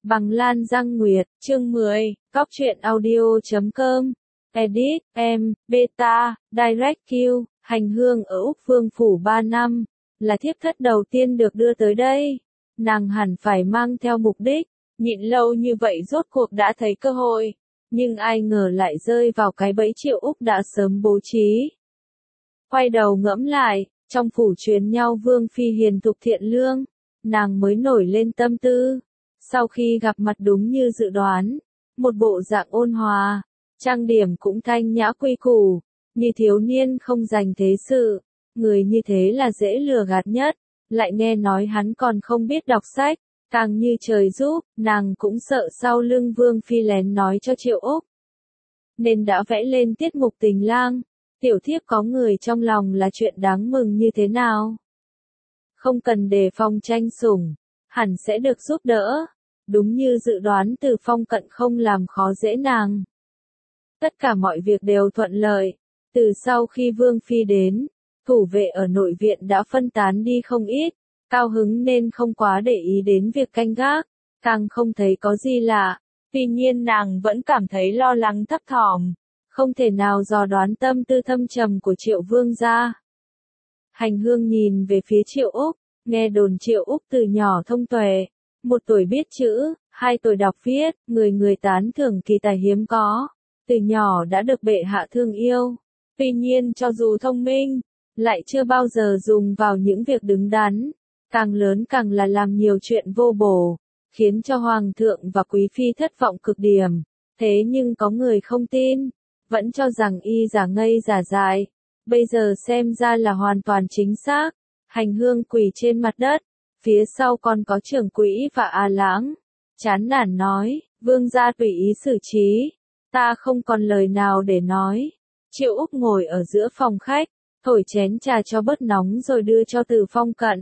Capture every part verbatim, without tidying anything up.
Bằng Lan Giang Nguyệt, chương mười, Cóc truyện audio chấm com, Edit, em, Beta, Direct Q, hành hương ở Úc Vương Phủ ba năm, là thiếp thất đầu tiên được đưa tới đây. Nàng hẳn phải mang theo mục đích, nhịn lâu như vậy rốt cuộc đã thấy cơ hội, nhưng ai ngờ lại rơi vào cái bẫy Triệu Úc đã sớm bố trí. Quay đầu ngẫm lại, trong phủ truyền nhau Vương Phi hiền thục thiện lương, nàng mới nổi lên tâm tư. Sau khi gặp mặt đúng như dự đoán, một bộ dạng ôn hòa, trang điểm cũng thanh nhã quy củ, như thiếu niên không dành thế sự, người như thế là dễ lừa gạt nhất, lại nghe nói hắn còn không biết đọc sách, càng như trời giúp, nàng cũng sợ sau lưng Vương Phi lén nói cho Triệu Úc. Nên đã vẽ lên tiết mục tình lang, tiểu thiếp có người trong lòng là chuyện đáng mừng như thế nào. Không cần đề phòng tranh sủng, hẳn sẽ được giúp đỡ. Đúng như dự đoán Từ Phong Cận không làm khó dễ nàng. Tất cả mọi việc đều thuận lợi. Từ sau khi Vương Phi đến, thủ vệ ở nội viện đã phân tán đi không ít, cao hứng nên không quá để ý đến việc canh gác, càng không thấy có gì lạ. Tuy nhiên nàng vẫn cảm thấy lo lắng thấp thỏm, không thể nào dò đoán tâm tư thâm trầm của Triệu Vương gia. Hành hương nhìn về phía Triệu Úc, nghe đồn Triệu Úc từ nhỏ thông tuệ. Một tuổi biết chữ, hai tuổi đọc viết, người người tán thưởng kỳ tài hiếm có, từ nhỏ đã được bệ hạ thương yêu. Tuy nhiên cho dù thông minh, lại chưa bao giờ dùng vào những việc đứng đắn, càng lớn càng là làm nhiều chuyện vô bổ, khiến cho hoàng thượng và quý phi thất vọng cực điểm. Thế nhưng có người không tin, vẫn cho rằng y giả ngây giả dại, bây giờ xem ra là hoàn toàn chính xác. Hành hương quỳ trên mặt đất. Phía sau còn có trưởng quỹ và A Lãng. Chán nản nói, Vương gia tùy ý xử trí. Ta không còn lời nào để nói. Triệu Úc ngồi ở giữa phòng khách, thổi chén trà cho bớt nóng rồi đưa cho Từ Phong Cận.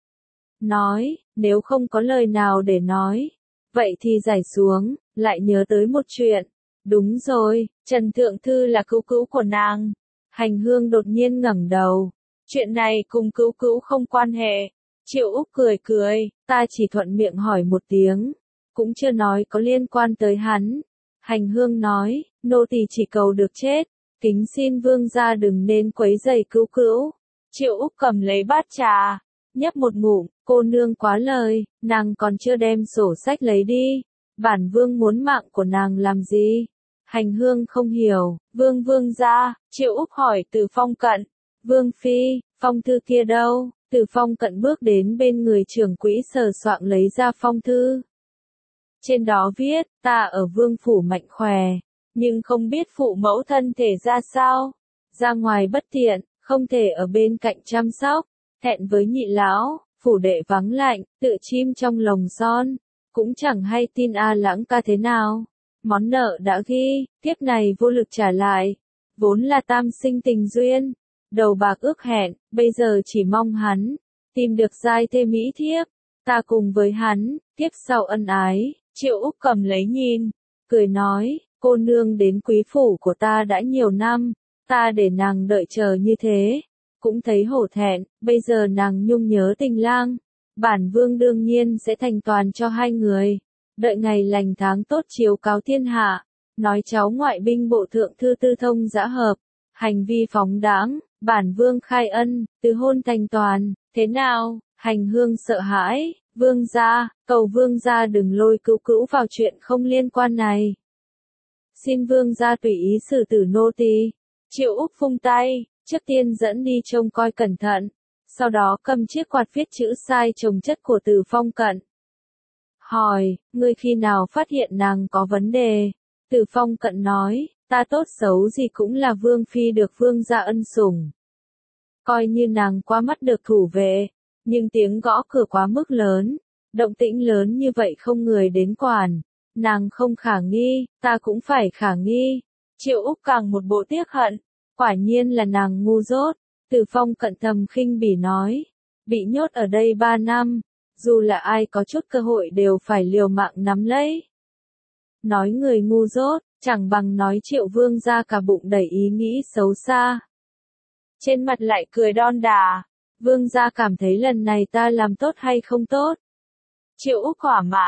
Nói, nếu không có lời nào để nói, vậy thì giải xuống, lại nhớ tới một chuyện. Đúng rồi, Trần Thượng Thư là cứu cứu của nàng. Hành hương đột nhiên ngẩng đầu. Chuyện này cùng cứu cứu không quan hệ. Triệu Úc cười cười, ta chỉ thuận miệng hỏi một tiếng, cũng chưa nói có liên quan tới hắn. Hành hương nói, nô tỳ chỉ cầu được chết, kính xin vương gia đừng nên quấy rầy cứu cứu. Triệu Úc cầm lấy bát trà, nhấp một ngụm, cô nương quá lời, nàng còn chưa đem sổ sách lấy đi. Bản vương muốn mạng của nàng làm gì? Hành hương không hiểu, vương vương gia, Triệu Úc hỏi Từ Phong Cận, Vương Phi, phong thư kia đâu? Từ Phong Cận bước đến bên người trưởng quỹ sờ soạng lấy ra phong thư. Trên đó viết, ta ở Vương Phủ mạnh khỏe, nhưng không biết phụ mẫu thân thể ra sao. Ra ngoài bất tiện, không thể ở bên cạnh chăm sóc, hẹn với nhị lão, phủ đệ vắng lạnh, tự chim trong lồng son, cũng chẳng hay tin A Lãng ca thế nào. Món nợ đã ghi, kiếp này vô lực trả lại, vốn là tam sinh tình duyên. Đầu bạc ước hẹn, bây giờ chỉ mong hắn tìm được giai thê mỹ thiếp, ta cùng với hắn, tiếp sau ân ái. Triệu Úc cầm lấy nhìn, cười nói, cô nương đến quý phủ của ta đã nhiều năm, ta để nàng đợi chờ như thế, cũng thấy hổ thẹn, bây giờ nàng nhung nhớ tình lang, bản vương đương nhiên sẽ thành toàn cho hai người, đợi ngày lành tháng tốt chiếu cáo thiên hạ, nói cháu ngoại binh bộ thượng thư tư thông dã hợp, hành vi phóng đãng. Bản vương khai ân, từ hôn thành toàn, thế nào? Hành hương sợ hãi, vương gia, cầu vương gia đừng lôi cứu cữu vào chuyện không liên quan này. Xin vương gia tùy ý xử tử nô tỳ. Triệu Úc phung tay, trước tiên dẫn đi trông coi cẩn thận, sau đó cầm chiếc quạt viết chữ sai chồng chất của Từ Phong Cận. Hỏi, ngươi khi nào phát hiện nàng có vấn đề? Từ Phong Cận nói, ta tốt xấu gì cũng là vương phi được vương gia ân sủng. Coi như nàng qua mắt được thủ vệ, nhưng tiếng gõ cửa quá mức lớn, động tĩnh lớn như vậy không người đến quản, nàng không khả nghi, ta cũng phải khả nghi. Triệu Úc càng một bộ tiếc hận, quả nhiên là nàng ngu dốt. Từ Phong Cận thầm khinh bỉ nói, bị nhốt ở đây ba năm, dù là ai có chút cơ hội đều phải liều mạng nắm lấy. Nói người ngu dốt, chẳng bằng nói Triệu Vương gia cả bụng đầy ý nghĩ xấu xa. Trên mặt lại cười đon đả, vương gia cảm thấy lần này ta làm tốt hay không tốt? Triệu Úc thỏa mãn,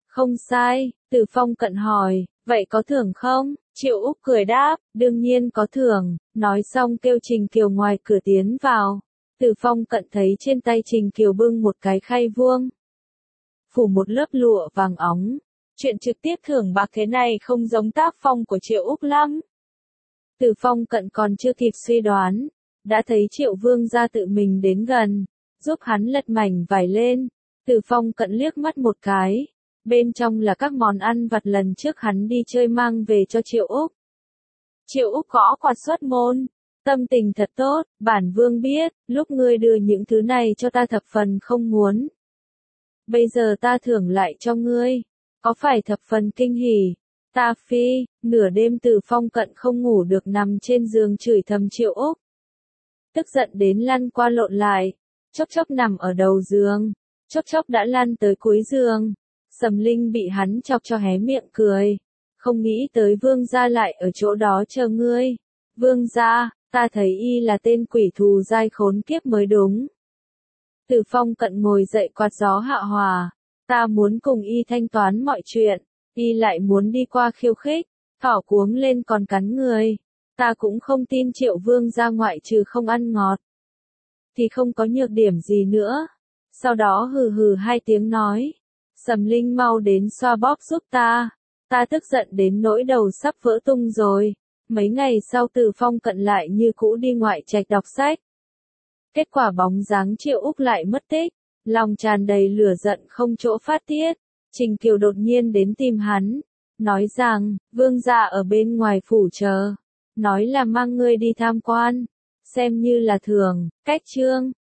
Không sai, Từ Phong Cận hỏi, vậy có thưởng không? Triệu Úc cười đáp, đương nhiên có thưởng, nói xong kêu Trình Kiều ngoài cửa tiến vào. Từ Phong Cận thấy trên tay Trình Kiều bưng một cái khay vuông, phủ một lớp lụa vàng óng. Chuyện trực tiếp thưởng bạc thế này không giống tác phong của Triệu Úc lắm. Từ Phong Cận còn chưa kịp suy đoán, đã thấy Triệu Vương gia tự mình đến gần, giúp hắn lật mảnh vải lên. Từ Phong Cận liếc mắt một cái, bên trong là các món ăn vặt lần trước hắn đi chơi mang về cho Triệu Úc. Triệu Úc gõ quạt xuất môn, tâm tình thật tốt, bản vương biết, lúc ngươi đưa những thứ này cho ta thập phần không muốn. Bây giờ ta thưởng lại cho ngươi, có phải thập phần kinh hỉ? Ta phi, nửa đêm Từ Phong Cận không ngủ được nằm trên giường chửi thầm Triệu Úc. Tức giận đến lăn qua lộn lại, chốc chốc nằm ở đầu giường, chốc chốc đã lăn tới cuối giường. Sầm Linh bị hắn chọc cho hé miệng cười, không nghĩ tới vương gia lại ở chỗ đó chờ ngươi. Vương gia, ta thấy y là tên quỷ thù dai khốn kiếp mới đúng. Từ Phong Cận ngồi dậy quạt gió hạ hòa, ta muốn cùng y thanh toán mọi chuyện, y lại muốn đi qua khiêu khích, thỏ cuống lên còn cắn người. Ta cũng không tin Triệu Vương gia ngoại trừ không ăn ngọt, thì không có nhược điểm gì nữa. Sau đó hừ hừ hai tiếng nói, Sầm Linh mau đến xoa bóp giúp ta, ta tức giận đến nỗi đầu sắp vỡ tung rồi. Mấy ngày sau Từ Phong Cận lại như cũ đi ngoại trạch đọc sách. Kết quả bóng dáng Triệu Úc lại mất tích, lòng tràn đầy lửa giận không chỗ phát tiết. Trình Kiều đột nhiên đến tìm hắn, nói rằng, vương gia ở bên ngoài phủ chờ, nói là mang ngươi đi tham quan, xem như là thưởng. Cách chương